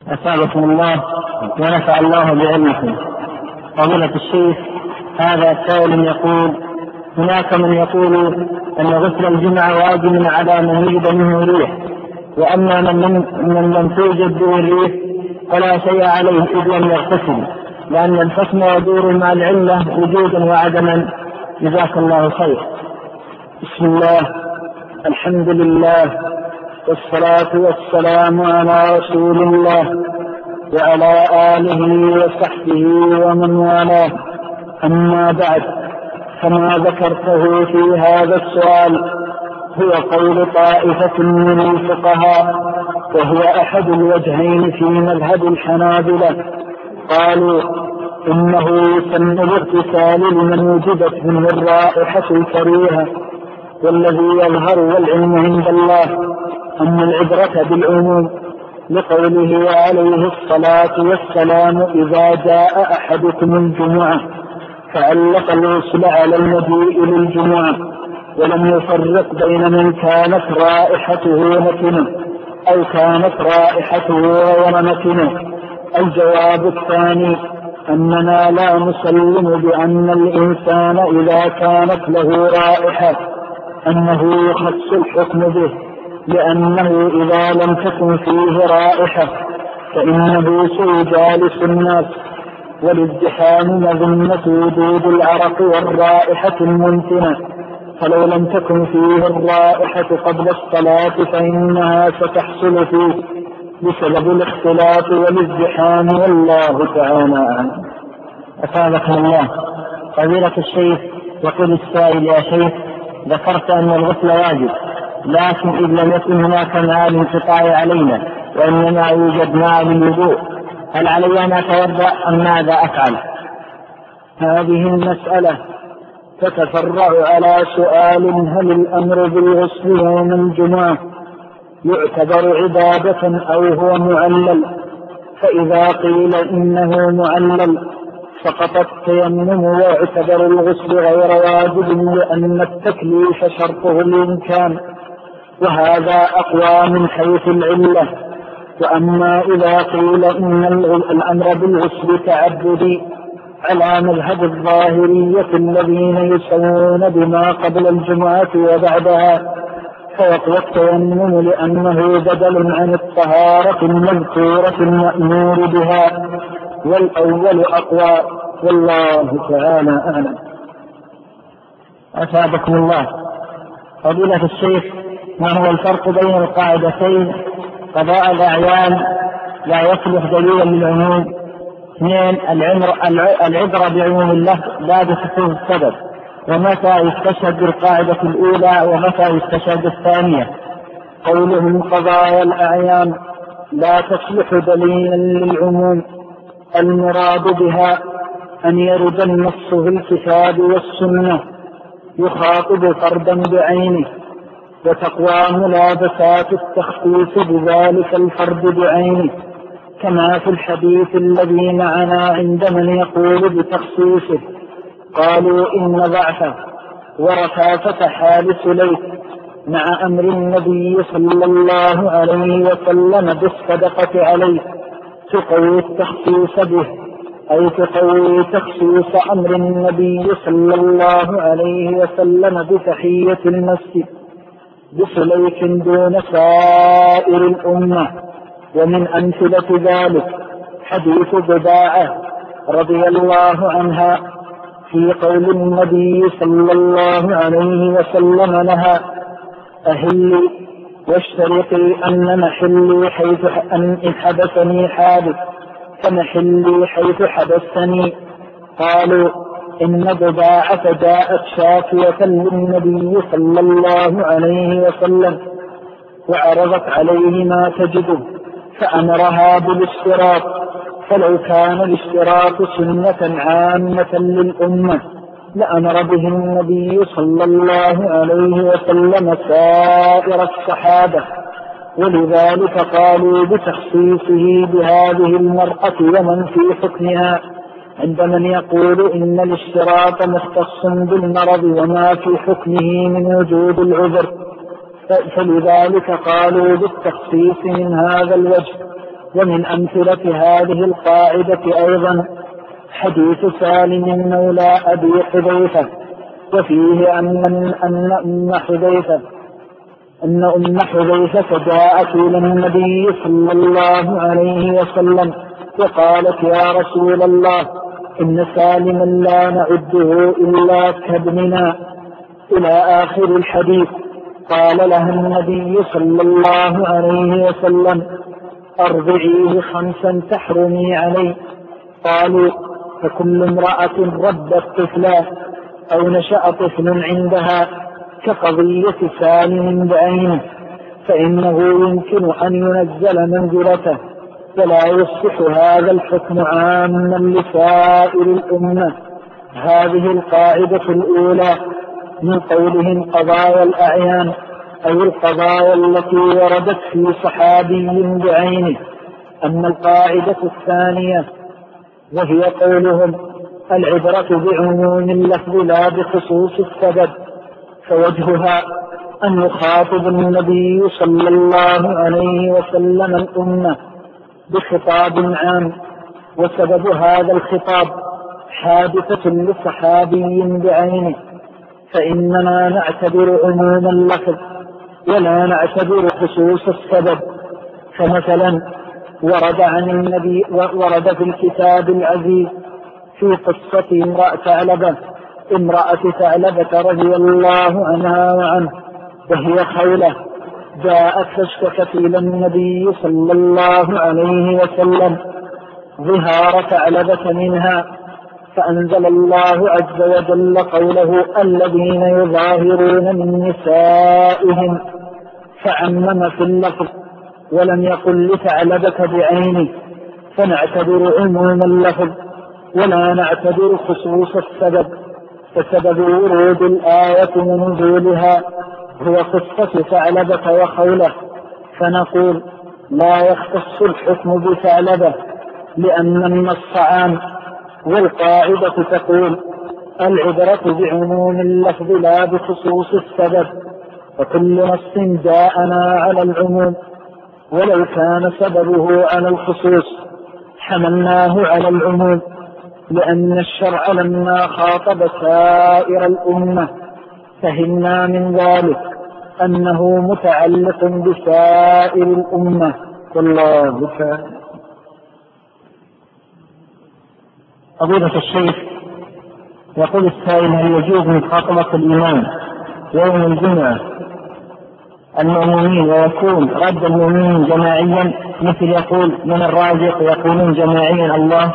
أسألكم الله ونفع الله بعلمكم. فضيلة الشيخ، هذا سائل يقول: هناك من يقول أن غسل الجمعة واجب على من يجد منه ريح، وأما من لم توجد به الريح فلا شيء عليه إذ لم يغتسل، لأن الحكم يدور مع العلة وجودا وعدما. جزاك الله خير. بسم الله، الحمد لله، والصلاة والسلام على رسول الله وعلى آله وصحبه ومن والاه. أما بعد، فما ذكرته في هذا السؤال هو قول طائفة من الفقهاء، وهو أحد الوجهين في مذهب الحنابلة. قالوا إنه يسن الاغتسال لمن وجدت منه الرائحة الكريهة، والذي يظهر والعلم عند الله أن العبرة بالعموم، لقوله عليه الصلاة والسلام: إذا جاء أحدكم الجمعة، فعلق الغسل على المجيء للجمعة، ولم يفرق بين من كانت رائحته نتنة أو كانت رائحته غير نتنة. الجواب الثاني أننا لا نسلم بأن الإنسان إذا كانت له رائحة أنه يخص الحكم به، لأنه إذا لم تكن فيه رائحة فإنه سيجالس الناس، والازدحام مظنة وجود العرق والرائحة الممتنة، فلو لم تكن فيه الرائحة قبل الصلاة فإنها ستحصل فيه بسبب الاختلاط والازدحام، والله تعالى أعلم. أسألكم الله. فضيلة الشيخ، يقول السائل: يا شيخ، ذكرت أن الغسل واجب، لكن إذ لم يكن هناك ماء للانقطاع علينا وإنما يوجد ماء للوضوء، هل علي أن أتوضأ أم ماذا أفعل؟ هذه المسألة تتفرع على سؤال: هل الأمر بالغسل يوم الجمعة يعتبر عبادة أو هو معلل؟ فإذا قيل إنه معلل سقط التيمم ويعتبر الغسل غير واجب، لأن التكليف شرطه الإمكان، وهذا أقوى من حيث العلة. وأما إذا قيل إن الأمر بالغسل تعبدي على مذهب الظاهرية الذين يسوون بما قبل الجمعة وبعدها، فيقوى التيمم لأنه بدل عن الطهارة المذكورة المأمور بها، والأول أقوى، والله تعالى أعلم. أسعدكم الله. فضيلة الشيخ، ما هو الفرق بين القاعدتين: قضاء الأعيان لا يصلح دليلا للعموم، 2 العبرة بعموم اللفظ لا بخصوص السبب، ومتى يستشهد بالقاعدة الأولى ومتى يستشهد الثانية؟ قولهم قضايا الأعيان لا تصلح دليلا للعموم، المراد بها أن يرد النص في الكتاب والسنة يخاطب فردا بعينه، وتقوى ملابسات التخصيص بذلك الفرد بعينه، كما في الحديث الذي معنا عند من يقول بتخصيصه. قالوا إن ضعفه ورخافة حال سليك مع أمر النبي صلى الله عليه وسلم بالصدقة عليه تقوي التخصيص به، أي تقوي تخصيص أمر النبي صلى الله عليه وسلم بتحية المسجد بسليك دون سائر الأمة. ومن أمثلة ذلك حديث بضاعة رضي الله عنها في قول النبي صلى الله عليه وسلم لها: أهلي واشترطي أن محلي حيث أن حبسني حادث فمحلي حيث حبستني. قالوا إن بضاعة جاءت شاكية للنبي صلى الله عليه وسلم وعرضت عليه ما تجده فأمرها بالاشتراط، فلو كان الاشتراط سنة عامة للأمة لأمر به النبي صلى الله عليه وسلم سائر الصحابة، ولذلك قالوا بتخصيصه بهذه المرأة ومن في حكمها، عند من يقول إن الاشتراط مختص بالمرض وما في حكمه من وجود العذر، فلذلك قالوا بالتخصيص من هذا الوجه. ومن أمثلة هذه القاعدة أيضا حديث سالم مولى أبي حذيفة، وفيه أن أم حذيفة جاءت إلى النبي صلى الله عليه وسلم وقالت: يا رسول الله، إن سالما لا نعده إلا كابننا، إلى آخر الحديث. قال لها النبي صلى الله عليه وسلم: أرضعيه 5 تحرمي عليه. قالوا: فكل امرأة ربت طفلا أو نشأ طفل عندها كقضية سالم بعينه فإنه يمكن أن ينزل منزلته، ولا يصح هذا الحكم عاما لسائر الأمة. هذه القاعدة الأولى من قولهم قضايا الأعيان، أي القضايا التي وردت في صحابي بعينه. أما القاعدة الثانية وهي قولهم العبرة بعموم اللفظ لا بخصوص السبب، فوجهها أن يخاطب النبي صلى الله عليه وسلم الأمة بخطاب عام، وسبب هذا الخطاب حادثة لصحابي بعينه، فإننا نعتبر عموم اللفظ ولا نعتبر خصوص السبب. فمثلا ورد في الكتاب العزيز في قصة امرأة ثعلبة رضي الله عنها وعنه، وهي خولة، جاءت فاشتكت إلى النبي صلى الله عليه وسلم ظهار ثعلبة منها، فأنزل الله عز وجل قوله: الذين يظاهرون من نسائهم، فعمم في اللفظ ولم يقل لثعلبة بعينه، فنعتبر عموم اللفظ ولا نعتبر خصوص السبب. فسبب ورود الآية ونزولها هو قصة ثعلبة وخولة، فنقول لا يختص الحكم بثعلبة لأن النص عام، والقاعدة تقول العبرة بعموم اللفظ لا بخصوص السبب، وكل نص جاءنا على العموم ولو كان سببه على الخصوص حملناه على العموم، لأن الشرع لما خاطب سائر الأمة فهمنا من ذلك أنه متعلق بسائر الأمة. والله تعالى. فضيلة الشيخ، يقول السائل: هل يجوز مخاطبة الإمام يوم الجمعة المؤمنين ويكون رد المؤمنين جماعيا، مثل يقول من الرازق يقولون جماعيا الله؟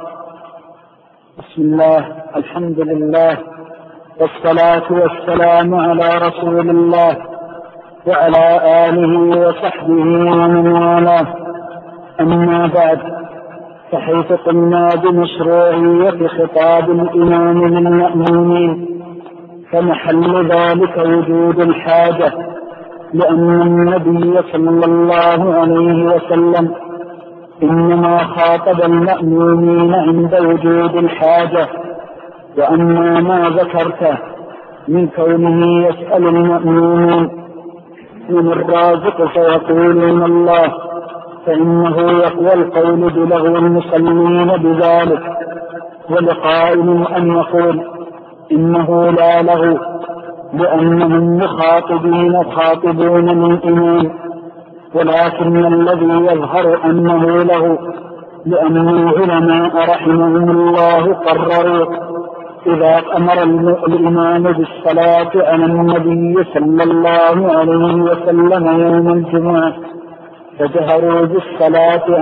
بسم الله، الحمد لله، والصلاة والسلام على رسول الله وعلى آله وصحبه ومن والاه. أما بعد، فحيث قلنا بمشروعية خطاب الإمام للمأمومين فمحل ذلك وجود الحاجة، لأن النبي صلى الله عليه وسلم إنما خاطب المأمومين عند وجود الحاجة. وأما ما ذكرته من كونه يسأل المأمومين من الرازق فيقولون الله، فإنه يقوى القول بلغو المصلين بذلك، ولقائل أن يقول إنه لا لغو، لأنهم مخاطبين خاطبون من إمام، ولكن الذي يظهر أنه له، لأن العلماء رحمهم الله قرروا إذا أمر الإمام بالصلاة على النبي صلى الله عليه وسلم يوم الجمعة فجهروا بالصلاة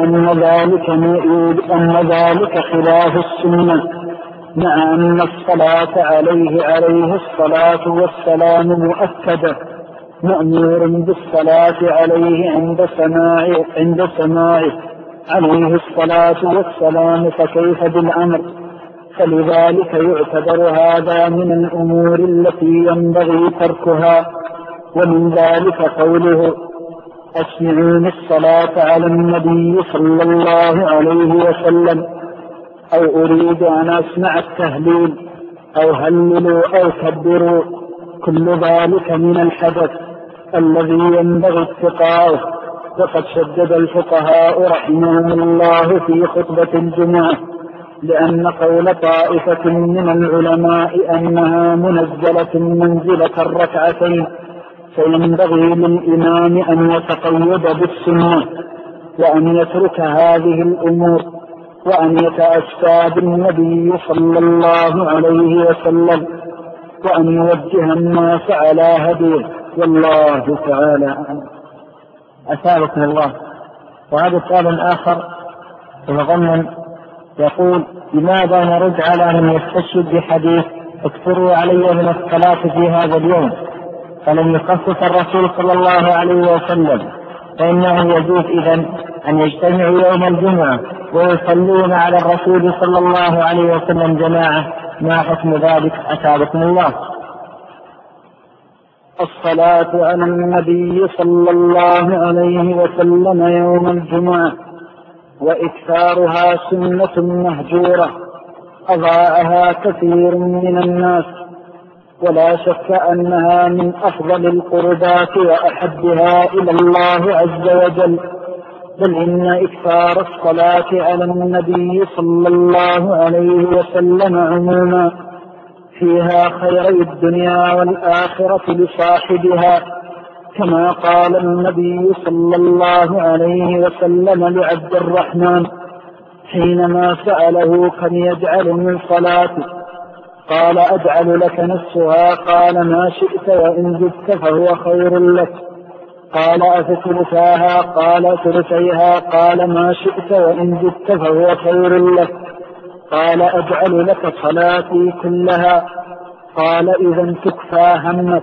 أن ذلك خلاف السنة، مع أن الصلاة عليه الصلاة والسلام مؤكدة، مأمور بالصلاة عليه عند سماعه عليه الصلاة والسلام، فكيف بالأمر؟ فلذلك يعتبر هذا من الأمور التي ينبغي تركها. ومن ذلك قوله: أسمعوني الصلاة على النبي صلى الله عليه وسلم، أو أريد أن أسمع التهليل، أو هللوا أو كبروا، كل ذلك من الحدث الذي ينبغي اتقاؤه، وقد شدد الفقهاء رحمهم الله في خطبة الجمعة لأن قول طائفة من العلماء أنها منزلة منزلة الركعتين فينبغي للإمام أن يتقيد بالسنة وأن يترك هذه الأمور وأن يتأسى بالنبي صلى الله عليه وسلم وأن يوجه الناس على هديه، والله تعالى أعلم. أثابكم الله. وهذا سؤال آخر وضمن يقول: لماذا نرد على من يستشهد بحديث اكثروا علي من الصلاة في هذا اليوم، فلم يخصص الرسول صلى الله عليه وسلم، فإنه يجوز إذن أن يجتمعوا يوم الجمعة ويصلون على الرسول صلى الله عليه وسلم جماعة، ما حكم ذلك؟ أثابكم الله. الصلاة على النبي صلى الله عليه وسلم يوم الجمعة وإكثارها سنة مهجورة أضاعها كثير من الناس، ولا شك أنها من أفضل القربات وأحبها إلى الله عز وجل، بل إن إكثار الصلاة على النبي صلى الله عليه وسلم عموما فيها خيري الدنيا والآخرة لصاحبها، كما قال النبي صلى الله عليه وسلم لعبد الرحمن حينما سأله كم يجعل من صلاته، قال: أجعل لك نصفها، قال: ما شئت، وإن زدت فهو خير لك، قال: أفثلثاها، قال: ثلثيها، قال: ما شئت، وإن زدت فهو خير لك، قال: أجعل لك صلاتي كلها، قال: إذا تكفى همك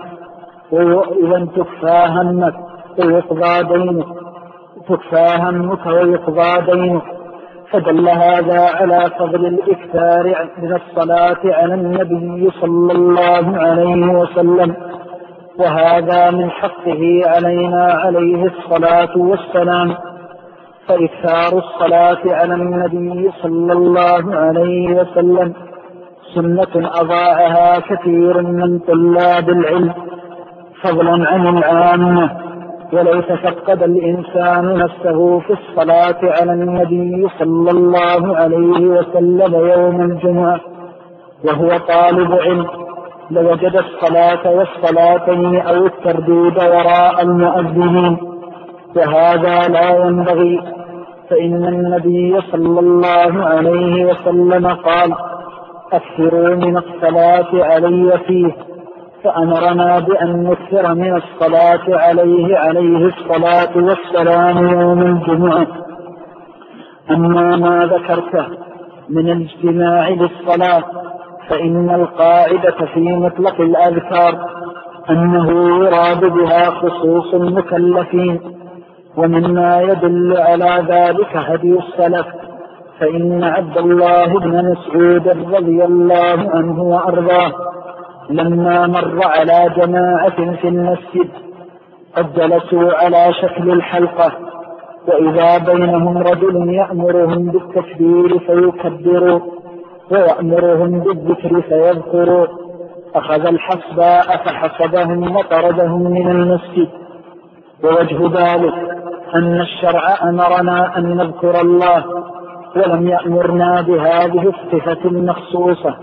ويقضى دينك، تكفى همك ويقضى دينك. فدل هذا على فضل الإكثار من الصلاة على النبي صلى الله عليه وسلم، وهذا من حقه علينا عليه الصلاة والسلام، فإكثار الصلاة على النبي صلى الله عليه وسلم سنة أضاعها كثير من طلاب العلم فضلا عن العامة، ولو تفقد الإنسان نفسه في الصلاة على النبي صلى الله عليه وسلم يوم الجمعة وهو طالب علم لوجد الصلاة والصلاتين أو الترديد وراء المؤذنين، وهذا لا ينبغي، فإن النبي صلى الله عليه وسلم قال: أكثروا من الصلاة علي فيه، فأمرنا بأن نكثر من الصلاة عليه الصلاة والسلام يوم الجمعة. أما ما ذكرته من الاجتماع للصلاة فإن القاعدة في مطلق الأذكار أنه يراد بها خصوص المكلفين، ومما يدل على ذلك هدي السلف، فإن عبد الله بن مسعود رضي الله عنه وأرضاه لما مر على جماعة في المسجد قد جلسوا على شكل الحلقة، وإذا بينهم رجل يأمرهم بالتكبير فيكبروا ويأمرهم بالذكر فيذكروا، أخذ الحصباء فحصبهم وطردهم من المسجد. ووجه ذلك أن الشرع أمرنا أن نذكر الله ولم يأمرنا بهذه الصفة المخصوصة،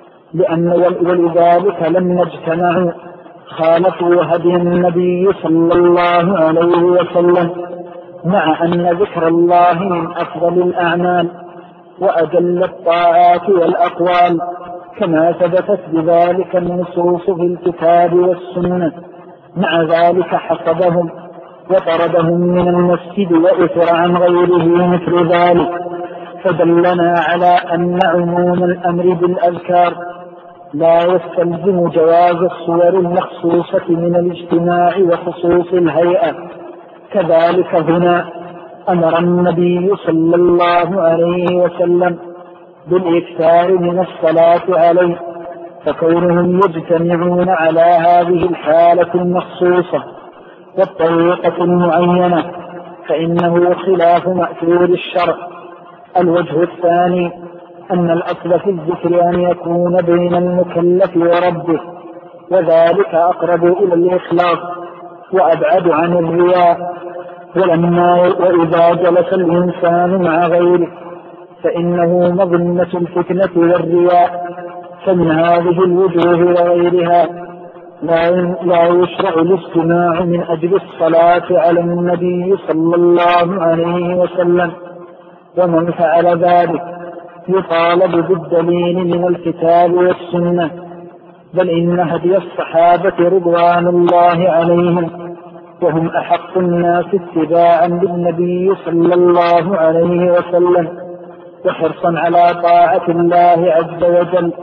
ولذلك لما اجتمعوا خالفوا هدي النبي صلى الله عليه وسلم، مع أن ذكر الله من أفضل الأعمال وأجل الطاعات والأقوال، كما ثبتت بذلك النصوص في الكتاب والسنة. مع ذلك حصبهم وطردهم من المسجد وأثر عن غيره مثل ذلك، فدلنا على أن عموم الأمر بالأذكار لا يستلزم جواز الصور المخصوصة من الاجتماع وخصوص الهيئة. كذلك هنا أمر النبي صلى الله عليه وسلم بالإكثار من الصلاة عليه، فكونهم يجتمعون على هذه الحالة المخصوصة والطريقة المعينة فإنه خلاف مأثور الشرع. الوجه الثاني أن الأصل في الذكر أن يكون بين المكلف وربه، وذلك أقرب إلى الإخلاص وأبعد عن الرياء، وإذا جلس الإنسان مع غيره فإنه مظنة الفتنة والرياء، فمن هذه الوجوه وغيرها لا يشرع الاجتماع من أجل الصلاة على النبي صلى الله عليه وسلم، ومن فعل ذلك يطالب بالدليل من الكتاب والسنة، بل إن هدي الصحابة رضوان الله عليهم وهم أحق الناس اتباعا للنبي صلى الله عليه وسلم وحرصا على طاعة الله عز وجل،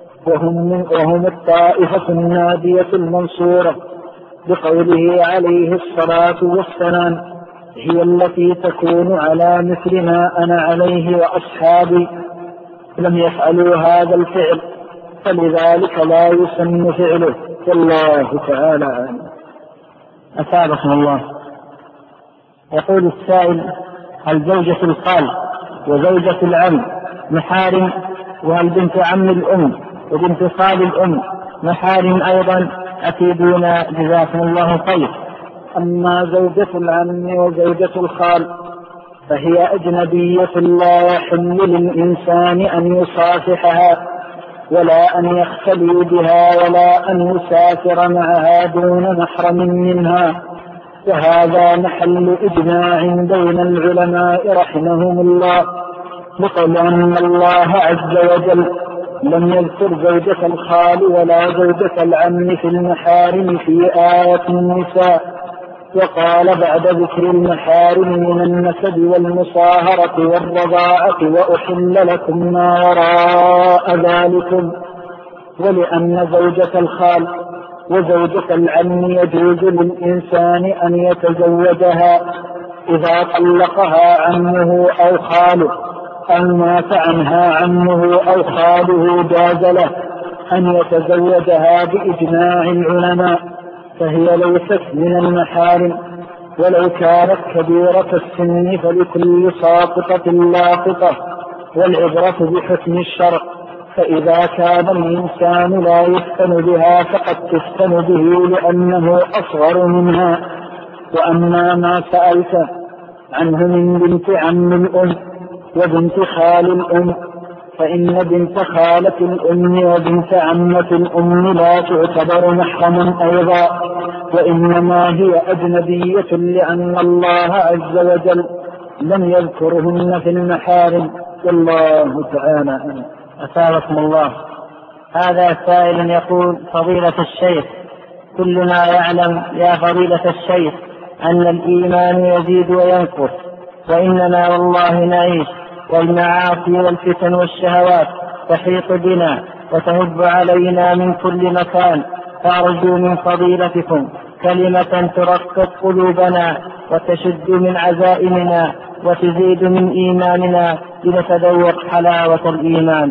وهم الطائفة النادية المنصورة، بقوله عليه الصلاة والسلام: هي التي تكون على مثل ما أنا عليه وأصحابي. لم يفعلوا هذا الفعل فلذلك لا يسن فعله، والله تعالى أعلم. أثابكم الله. يقول السائل: هل زوجة الخال وزوجة العم محارم؟ وهل بنت عم الأم وبنت خال الأم محارم أيضا؟ أفيدونا جزاكم الله خير. أما زوجة العم وزوجة الخال فهي أجنبية لا يحل للإنسان أن يصافحها ولا أن يختلي بها ولا أن يسافر معها دون محرم منها، وهذا محل إجماع بين العلماء رحمهم الله، بقول أن الله عز وجل لم يذكر زوجة الخال ولا زوجة العم في المحارم في آية النساء، وقال بعد ذكر المحارم من النسب والمصاهرة والرضاعة: وأحل لكم ما وراء ذلكم. ولأن زوجة الخال وزوجة العم يجوز للإنسان أن يتزوجها إذا طلقها عمه أو خاله أو مات عنها عمه أو خاله، جاز له أن يتزوجها بإجماع العلماء، فهي ليست من المحارم، ولو كانت كبيرة السن فلكل ساقطة لاقطة، والعبرة بحكم الشرع، فإذا كان الإنسان لا يفتن بها فقد تفتن به لأنه أصغر منها. وأما ما سألت عنه من بنت عم الأم وبنت خال الأم فإن بنت خالة الأم وبنت عمة الأم لا تعتبر محرما أيضا، وإنما هي أجنبية لأن الله عز وجل لم يذكرهن في المحارم، والله تعالى أعلم. أثابكم الله. هذا سائل يقول: فضيلة الشيخ، كلنا يعلم يا فضيلة الشيخ أن الإيمان يزيد وينقص، وإننا والله نعيش والمعاصي والفتن والشهوات تحيط بنا وتهب علينا من كل مكان، فأرجو من فضيلتكم كلمة ترقق قلوبنا وتشد من عزائمنا وتزيد من إيماننا لنتذوق حلاوة الإيمان.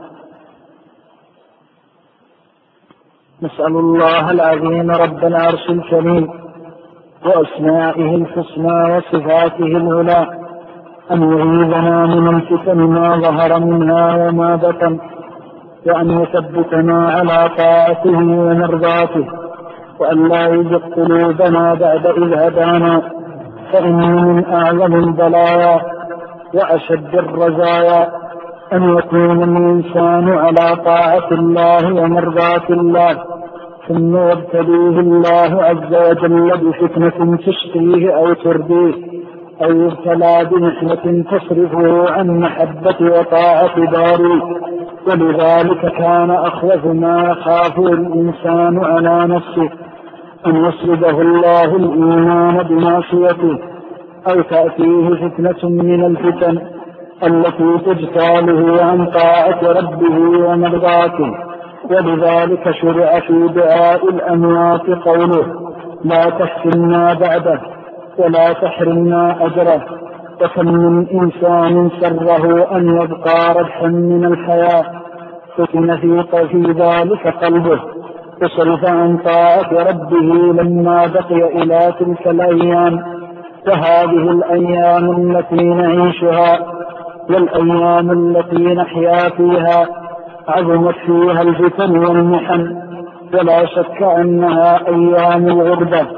نسأل الله العظيم رب العرش الكريم وأسمائه الحسنى وصفاته العلى أن يعيذنا من الفتن ما ظهر منها وما بطن، وأن يثبتنا على طاعته ومرضاته، وأن لا يزغ قلوبنا بعد إذ هدانا، فإن من أعظم البلايا وأشد الرزايا أن يكون الإنسان على طاعة الله ومرضاة الله ثم يبتليه الله عز وجل بفتنة تشقيه أو ترديه، أو يبتلى بنحمة تصرفه عن محبة وطاعة باريه. ولذلك كان أخوف ما يخافه الإنسان على نفسه أن يسلبه الله الإيمان بمعصيته، أو تأتيه فتنة من الفتن التي تجتاله عن طاعة ربه ومرضاته. ولذلك شرع في دعاء الأموات قوله: لا تفتنا بعده ولا تحرمنا أجره. وكم من إنسان سره أن يبقى ربحا من الحياة فتن في ذلك قلبه وصرف عن طاعة ربه لما بقي إلى تلك الأيام. وهذه الأيام التي نعيشها والأيام التي نحيا فيها عظمت فيها الفتن والمحن، ولا شك أنها أيام الغربة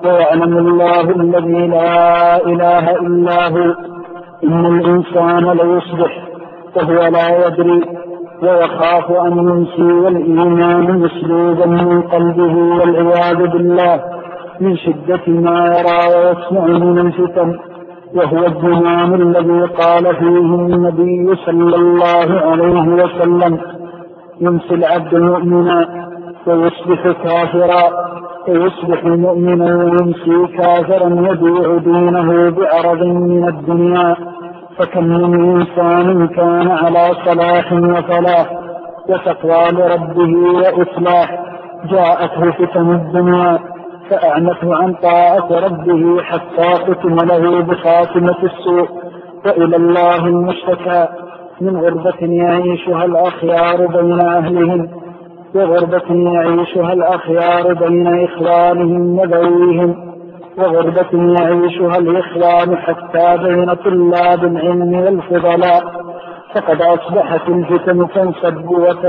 ويعلم الله الذي لا إله إلا هو إن الإنسان ليصبح وهو لا يدري ويخاف أن ينسي والإيمان مسلوبا من قلبه والعياذ بالله من شدة ما يرى ويسمع من الفتن، وهو الزمان الذي قال فيه النبي صلى الله عليه وسلم: يمسي العبد مؤمنا ويصبح كافرا، ويصبح مؤمنا ويمسي كافرا يبيع دينه بعرض من الدنيا. فكم من إنسان كان على صلاح وفلاح وتقوى لربه وإصلاح جاءته فتن الدنيا فأعنته عن طاعة ربه حتى ختم له بخاتمة السوء، وإلى الله المشتكى من غربة يعيشها الأخيار بين أهلهم، وغربة يعيشها الأخيار بين إخوانهم وذويهم، وغربة يعيشها الإخوان حتى بين طلاب العلم والفضلاء. فقد أصبحت الفتن تنصب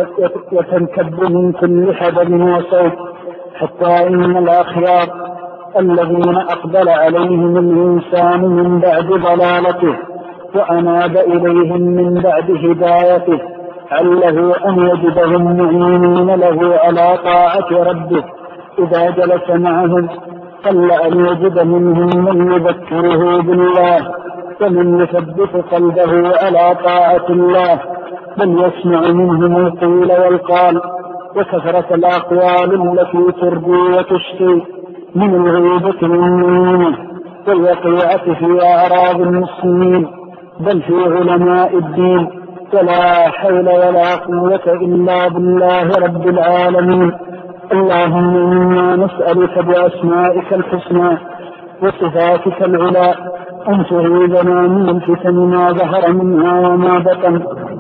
وتنكب من كل حدب وصوب، حتى إن الأخيار الذين أقبل عليهم الإنسان من بعد ضلالته وأناب إليهم من بعد هدايته عله أن يجدهم معينين له على طاعة ربه إذا جلس معهم، قل أن يجد منهم من يذكره بالله ومن يثبت قلبه على طاعة الله، بل يسمع منهم القيل والقال وكثرة الأقوال التي ترضي وتشفي من الغيبة والنميمة والوقيعة في أعراض المسلمين بل في علماء الدين. ولا حول ولا قوة إلا بالله رب العالمين. اللهم إنا نسألك بأسمائك الحسنى وصفاتك العلى أن تعيذنا من الفتن ما ظهر منها وما بطن.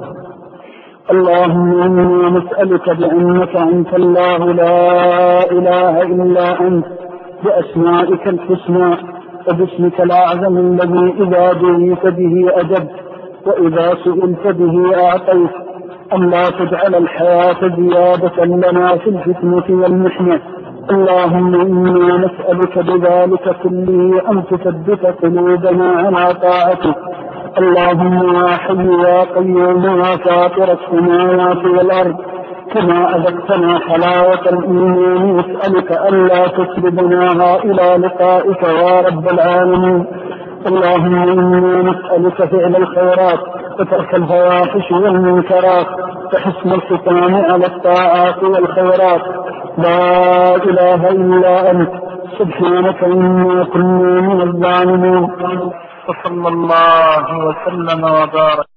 اللهم إنا نسألك بأنك أنت الله لا إله إلا أنت بأسمائك الحسنى وباسمك الأعظم الذي إذا دعيت به أجبت وإذا سئلت به أعطيت، أن لا تجعل الحياة زيادة لنا في الفتنة والمحنة. اللهم إنا نسألك بذلك كله أن تثبت قلوبنا على طاعتك. اللهم يا حي يا قيوم يا فاطر السماوات والأرض كما أذقتنا حلاوة الإيمان نسألك ألا تسلبناها إلى لقائك يا رب العالمين. اللهم إنا نسألك فعل الخيرات وترك الفواحش والمنكرات وحسن الختام على الطاعات والخيرات. لا إله إلا أنت سبحانك إنا كنا من الظالمين. وصلى الله وسلم وبارك.